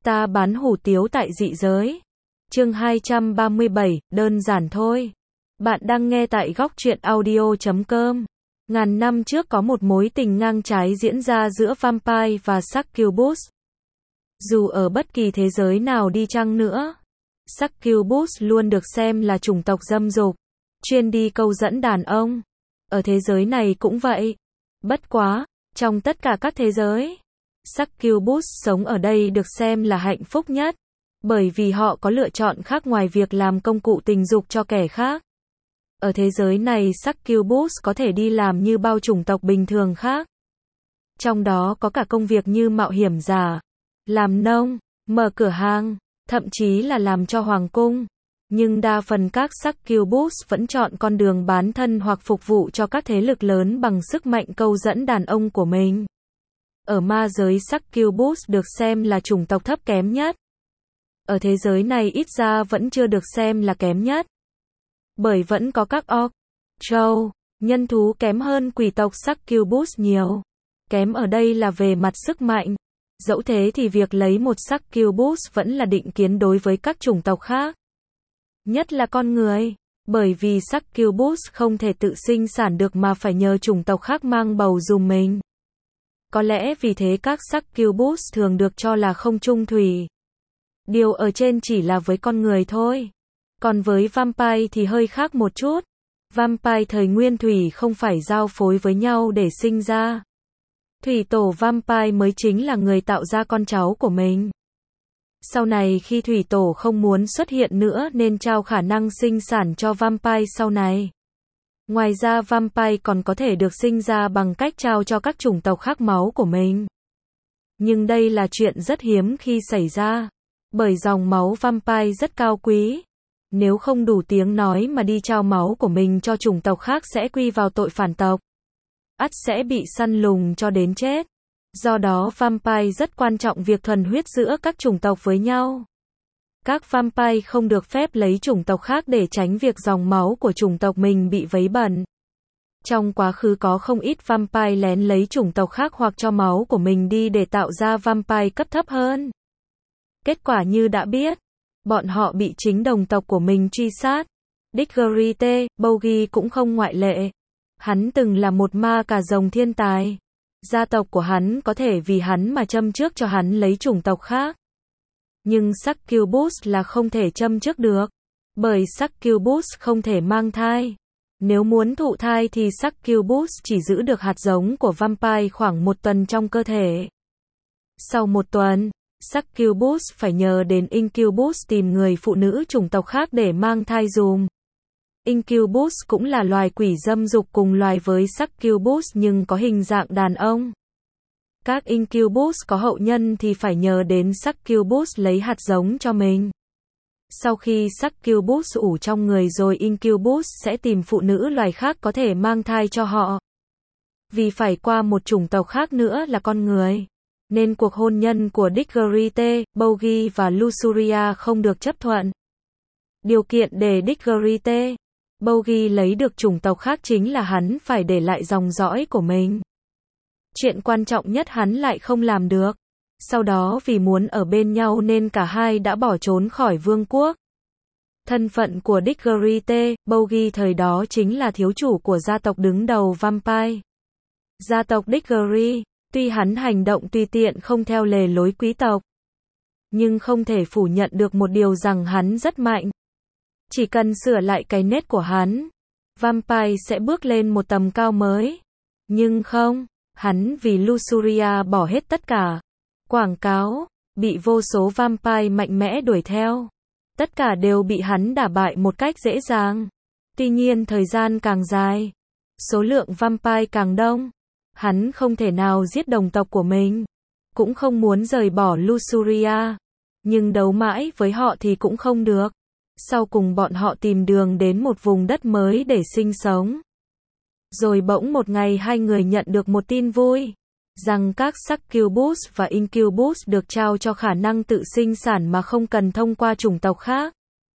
Ta bán hủ tiếu tại dị giới. Chương 237, đơn giản thôi. Bạn đang nghe tại góc truyện audio.com. Ngàn năm trước có một mối tình ngang trái diễn ra giữa vampire và succubus. Dù ở bất kỳ thế giới nào đi chăng nữa, succubus luôn được xem là chủng tộc dâm dục, chuyên đi câu dẫn đàn ông. Ở thế giới này cũng vậy. Bất quá, trong tất cả các thế giới, succubus sống ở đây được xem là hạnh phúc nhất, bởi vì họ có lựa chọn khác ngoài việc làm công cụ tình dục cho kẻ khác. Ở thế giới này succubus có thể đi làm như bao chủng tộc bình thường khác. Trong đó có cả công việc như mạo hiểm giả, làm nông, mở cửa hàng, thậm chí là làm cho hoàng cung. Nhưng đa phần các succubus vẫn chọn con đường bán thân hoặc phục vụ cho các thế lực lớn bằng sức mạnh câu dẫn đàn ông của mình. Ở ma giới succubus được xem là chủng tộc thấp kém nhất. Ở thế giới này ít ra vẫn chưa được xem là kém nhất. Bởi vẫn có các orc, troll, nhân thú kém hơn quỷ tộc succubus nhiều. Kém ở đây là về mặt sức mạnh. Dẫu thế thì việc lấy một succubus vẫn là định kiến đối với các chủng tộc khác. Nhất là con người. Bởi vì succubus không thể tự sinh sản được mà phải nhờ chủng tộc khác mang bầu giùm mình. Có lẽ vì thế các succubus thường được cho là không chung thủy. Điều ở trên chỉ là với con người thôi. Còn với vampire thì hơi khác một chút. Vampire thời nguyên thủy không phải giao phối với nhau để sinh ra. Thủy tổ vampire mới chính là người tạo ra con cháu của mình. Sau này khi thủy tổ không muốn xuất hiện nữa nên trao khả năng sinh sản cho vampire sau này. Ngoài ra vampire còn có thể được sinh ra bằng cách trao cho các chủng tộc khác máu của mình. Nhưng đây là chuyện rất hiếm khi xảy ra. Bởi dòng máu vampire rất cao quý. Nếu không đủ tiếng nói mà đi trao máu của mình cho chủng tộc khác sẽ quy vào tội phản tộc. Ắt sẽ bị săn lùng cho đến chết. Do đó vampire rất quan trọng việc thuần huyết giữa các chủng tộc với nhau. Các vampire không được phép lấy chủng tộc khác để tránh việc dòng máu của chủng tộc mình bị vấy bẩn. Trong quá khứ có không ít vampire lén lấy chủng tộc khác hoặc cho máu của mình đi để tạo ra vampire cấp thấp hơn. Kết quả như đã biết, bọn họ bị chính đồng tộc của mình truy sát. Digerite, Boggy cũng không ngoại lệ. Hắn từng là một ma cà rồng thiên tài. Gia tộc của hắn có thể vì hắn mà châm trước cho hắn lấy chủng tộc khác. Nhưng succubus là không thể châm trước được. Bởi succubus không thể mang thai. Nếu muốn thụ thai thì succubus chỉ giữ được hạt giống của vampire khoảng 1 tuần trong cơ thể. Sau 1 tuần, succubus phải nhờ đến incubus tìm người phụ nữ chủng tộc khác để mang thai dùm. Incubus cũng là loài quỷ dâm dục cùng loài với succubus nhưng có hình dạng đàn ông. Các incubus có hậu nhân thì phải nhờ đến succubus lấy hạt giống cho mình. Sau khi succubus ủ trong người rồi incubus sẽ tìm phụ nữ loài khác có thể mang thai cho họ. Vì phải qua một chủng tộc khác nữa là con người, nên cuộc hôn nhân của Digerite, Boggy và Lusuria không được chấp thuận. Điều kiện để Digerite, Boggy lấy được chủng tộc khác chính là hắn phải để lại dòng dõi của mình. Chuyện quan trọng nhất hắn lại không làm được. Sau đó vì muốn ở bên nhau nên cả hai đã bỏ trốn khỏi vương quốc. Thân phận của Digerite, Boggy thời đó chính là thiếu chủ của gia tộc đứng đầu vampire. Gia tộc Diggery, tuy hắn hành động tùy tiện không theo lề lối quý tộc, nhưng không thể phủ nhận được một điều rằng hắn rất mạnh. Chỉ cần sửa lại cái nết của hắn, vampire sẽ bước lên một tầm cao mới. Nhưng không, hắn vì Lusuria bỏ hết tất cả. Quảng cáo, bị vô số vampire mạnh mẽ đuổi theo. Tất cả đều bị hắn đả bại một cách dễ dàng. Tuy nhiên thời gian càng dài, số lượng vampire càng đông. Hắn không thể nào giết đồng tộc của mình. Cũng không muốn rời bỏ Lusuria. Nhưng đấu mãi với họ thì cũng không được. Sau cùng bọn họ tìm đường đến một vùng đất mới để sinh sống. Rồi bỗng một ngày hai người nhận được một tin vui. Rằng các succubus và incubus được trao cho khả năng tự sinh sản mà không cần thông qua chủng tộc khác.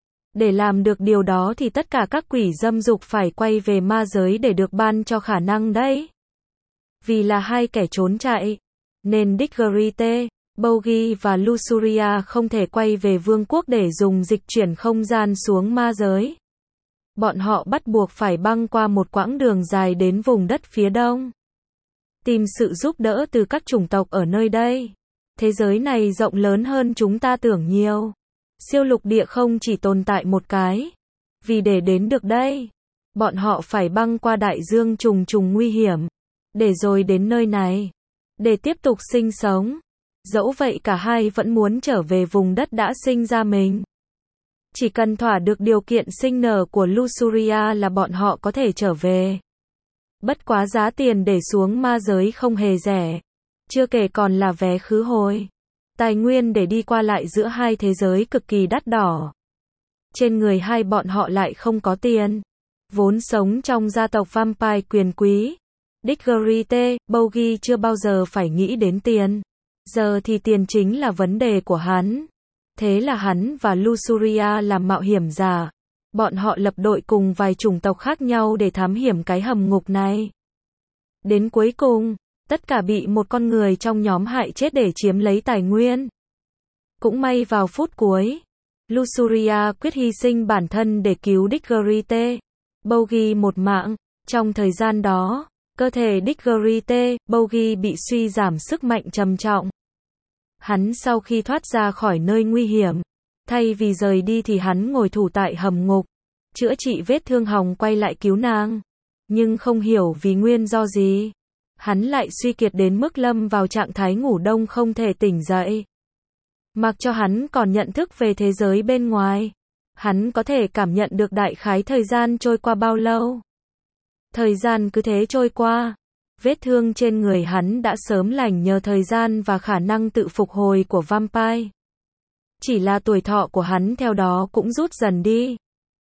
Để làm được điều đó thì tất cả các quỷ dâm dục phải quay về ma giới để được ban cho khả năng đấy. Vì là hai kẻ trốn chạy, nên Digerite, Bogey và Lusuria không thể quay về vương quốc để dùng dịch chuyển không gian xuống ma giới. Bọn họ bắt buộc phải băng qua một quãng đường dài đến vùng đất phía đông. Tìm sự giúp đỡ từ các chủng tộc ở nơi đây. Thế giới này rộng lớn hơn chúng ta tưởng nhiều. Siêu lục địa không chỉ tồn tại một cái. Vì để đến được đây, bọn họ phải băng qua đại dương trùng trùng nguy hiểm. Để rồi đến nơi này. Để tiếp tục sinh sống. Dẫu vậy cả hai vẫn muốn trở về vùng đất đã sinh ra mình. Chỉ cần thỏa được điều kiện sinh nở của Lusuria là bọn họ có thể trở về. Bất quá giá tiền để xuống ma giới không hề rẻ. Chưa kể còn là vé khứ hồi. Tài nguyên để đi qua lại giữa hai thế giới cực kỳ đắt đỏ. Trên người hai bọn họ lại không có tiền. Vốn sống trong gia tộc vampire quyền quý. Diggerite, Bogey chưa bao giờ phải nghĩ đến tiền. Giờ thì tiền chính là vấn đề của hắn. Thế là hắn và Lusuria làm mạo hiểm giả. Bọn họ lập đội cùng vài chủng tộc khác nhau để thám hiểm cái hầm ngục này. Đến cuối cùng, tất cả bị một con người trong nhóm hại chết để chiếm lấy tài nguyên. Cũng may vào phút cuối, Lusuria quyết hy sinh bản thân để cứu Diggerite, Bogey một mạng. Trong thời gian đó, cơ thể Diggerite, Bogey bị suy giảm sức mạnh trầm trọng. Hắn sau khi thoát ra khỏi nơi nguy hiểm, thay vì rời đi thì hắn ngồi thủ tại hầm ngục, chữa trị vết thương hỏng quay lại cứu nàng. Nhưng không hiểu vì nguyên do gì, hắn lại suy kiệt đến mức lâm vào trạng thái ngủ đông không thể tỉnh dậy. Mặc cho hắn còn nhận thức về thế giới bên ngoài, hắn có thể cảm nhận được đại khái thời gian trôi qua bao lâu. Thời gian cứ thế trôi qua. Vết thương trên người hắn đã sớm lành nhờ thời gian và khả năng tự phục hồi của vampire. Chỉ là tuổi thọ của hắn theo đó cũng rút dần đi.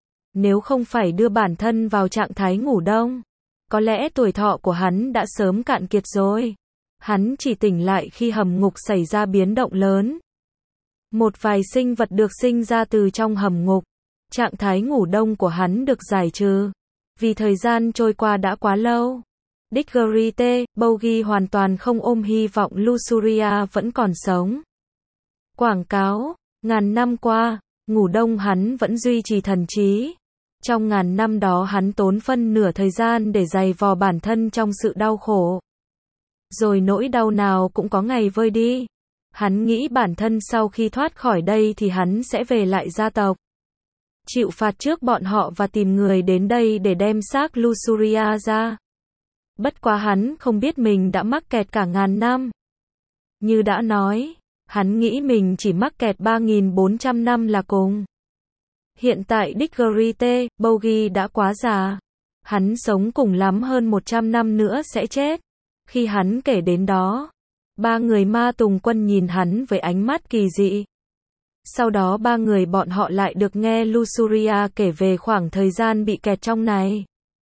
Nếu không phải đưa bản thân vào trạng thái ngủ đông, có lẽ tuổi thọ của hắn đã sớm cạn kiệt rồi. Hắn chỉ tỉnh lại khi hầm ngục xảy ra biến động lớn. Một vài sinh vật được sinh ra từ trong hầm ngục. Trạng thái ngủ đông của hắn được giải trừ. Vì thời gian trôi qua đã quá lâu. Diggerite, Bogey hoàn toàn không ôm hy vọng Lusuria vẫn còn sống. Quảng cáo, ngàn năm qua, ngủ đông hắn vẫn duy trì thần trí. Trong ngàn năm đó hắn tốn phân nửa thời gian để giày vò bản thân trong sự đau khổ. Rồi nỗi đau nào cũng có ngày vơi đi. Hắn nghĩ bản thân sau khi thoát khỏi đây thì hắn sẽ về lại gia tộc. Chịu phạt trước bọn họ và tìm người đến đây để đem xác Lusuria ra. Bất quá hắn không biết mình đã mắc kẹt cả ngàn năm. Như đã nói, hắn nghĩ mình chỉ mắc kẹt 3.400 năm là cùng. Hiện tại Diggerite, Bogey đã quá già. Hắn sống cùng lắm hơn 100 năm nữa sẽ chết. Khi hắn kể đến đó, ba người ma tùng quân nhìn hắn với ánh mắt kỳ dị. Sau đó ba người bọn họ lại được nghe Lusuria kể về khoảng thời gian bị kẹt trong này.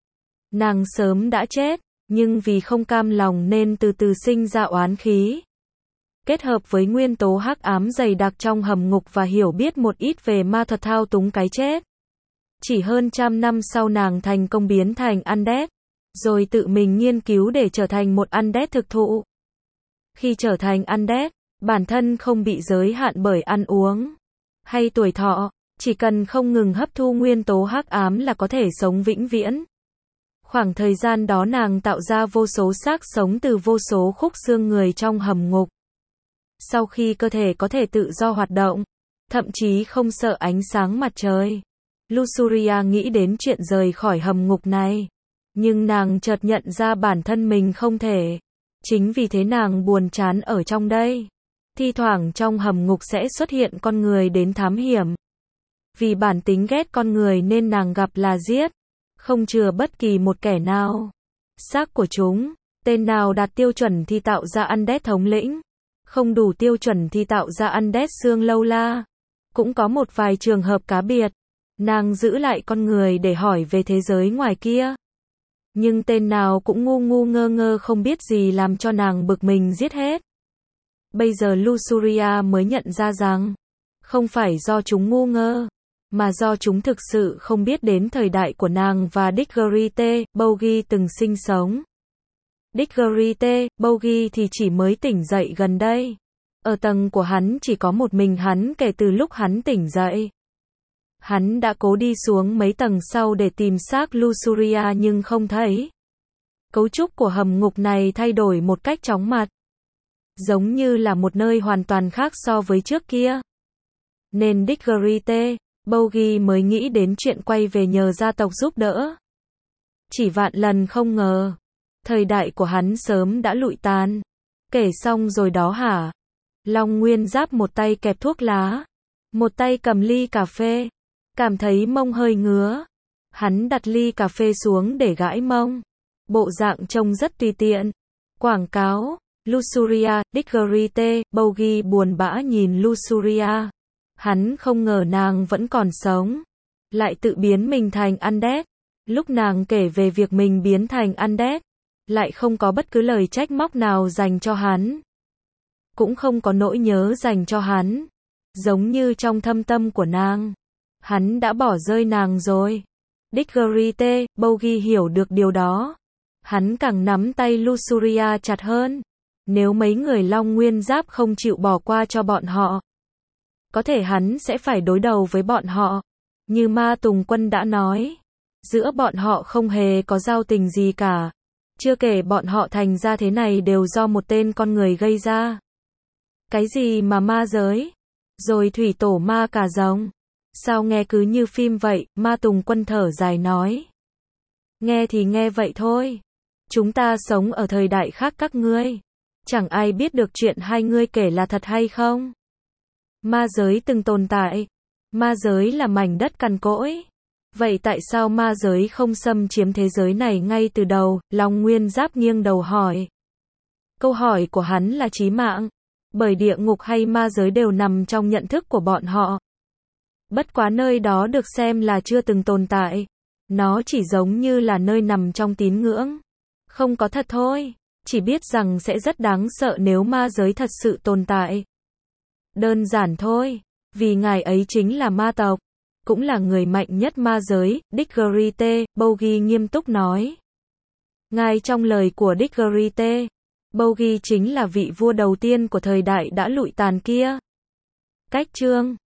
Nàng sớm đã chết, nhưng vì không cam lòng nên từ từ sinh ra oán khí. Kết hợp với nguyên tố hắc ám dày đặc trong hầm ngục và hiểu biết một ít về ma thuật thao túng cái chết. Chỉ hơn 100 năm sau nàng thành công biến thành undead, rồi tự mình nghiên cứu để trở thành một undead thực thụ. Khi trở thành undead, bản thân không bị giới hạn bởi ăn uống hay tuổi thọ, chỉ cần không ngừng hấp thu nguyên tố hắc ám là có thể sống vĩnh viễn. Khoảng thời gian đó nàng tạo ra vô số xác sống từ vô số khúc xương người trong hầm ngục. Sau khi cơ thể có thể tự do hoạt động, thậm chí không sợ ánh sáng mặt trời, Lusuria nghĩ đến chuyện rời khỏi hầm ngục này. Nhưng nàng chợt nhận ra bản thân mình không thể. Chính vì thế nàng buồn chán ở trong đây. Thi thoảng trong hầm ngục sẽ xuất hiện con người đến thám hiểm. Vì bản tính ghét con người nên nàng gặp là giết, không chừa bất kỳ một kẻ nào. Xác của chúng, tên nào đạt tiêu chuẩn thì tạo ra undead thống lĩnh, không đủ tiêu chuẩn thì tạo ra undead xương lâu la. Cũng có một vài trường hợp cá biệt, nàng giữ lại con người để hỏi về thế giới ngoài kia. Nhưng tên nào cũng ngu ngu ngơ ngơ không biết gì làm cho nàng bực mình giết hết. Bây giờ Lusuria mới nhận ra rằng, không phải do chúng ngu ngơ, mà do chúng thực sự không biết đến thời đại của nàng và Diggerite, Bogey từng sinh sống. Diggerite, Bogey thì chỉ mới tỉnh dậy gần đây. Ở tầng của hắn chỉ có một mình hắn kể từ lúc hắn tỉnh dậy. Hắn đã cố đi xuống mấy tầng sau để tìm xác Luxuria nhưng không thấy. Cấu trúc của hầm ngục này thay đổi một cách chóng mặt. Giống như là một nơi hoàn toàn khác so với trước kia. Nên Diggory Bogey mới nghĩ đến chuyện quay về nhờ gia tộc giúp đỡ. Chỉ vạn lần không ngờ. Thời đại của hắn sớm đã lụi tàn. Kể xong rồi đó hả? Long Nguyên Giáp một tay kẹp thuốc lá. Một tay cầm ly cà phê. Cảm thấy mông hơi ngứa. Hắn đặt ly cà phê xuống để gãi mông. Bộ dạng trông rất tùy tiện. Quảng cáo. Luxuria, Diggory Bogey buồn bã nhìn Luxuria. Hắn không ngờ nàng vẫn còn sống. Lại tự biến mình thành undead. Lúc nàng kể về việc mình biến thành undead, lại không có bất cứ lời trách móc nào dành cho hắn. Cũng không có nỗi nhớ dành cho hắn. Giống như trong thâm tâm của nàng, hắn đã bỏ rơi nàng rồi. Diggory Bogey hiểu được điều đó. Hắn càng nắm tay Luxuria chặt hơn. Nếu mấy người Long Nguyên Giáp không chịu bỏ qua cho bọn họ, có thể hắn sẽ phải đối đầu với bọn họ. Như Ma Tùng Quân đã nói, giữa bọn họ không hề có giao tình gì cả. Chưa kể bọn họ thành ra thế này đều do một tên con người gây ra. Cái gì mà ma giới? Rồi thủy tổ ma cà rồng? Sao nghe cứ như phim vậy? Ma Tùng Quân thở dài nói. Nghe thì nghe vậy thôi. Chúng ta sống ở thời đại khác các ngươi. Chẳng ai biết được chuyện hai ngươi kể là thật hay không. Ma giới từng tồn tại. Ma giới là mảnh đất cằn cỗi. Vậy tại sao ma giới không xâm chiếm thế giới này ngay từ đầu? Long Nguyên Giáp nghiêng đầu hỏi. Câu hỏi của hắn là chí mạng. Bởi địa ngục hay ma giới đều nằm trong nhận thức của bọn họ. Bất quá nơi đó được xem là chưa từng tồn tại. Nó chỉ giống như là nơi nằm trong tín ngưỡng. Không có thật thôi. Chỉ biết rằng sẽ rất đáng sợ nếu ma giới thật sự tồn tại. Đơn giản thôi. Vì ngài ấy chính là ma tộc. Cũng là người mạnh nhất ma giới. Diggory Bogey nghiêm túc nói. Ngài trong lời của Diggory Bogey chính là vị vua đầu tiên của thời đại đã lụi tàn kia. Cách chương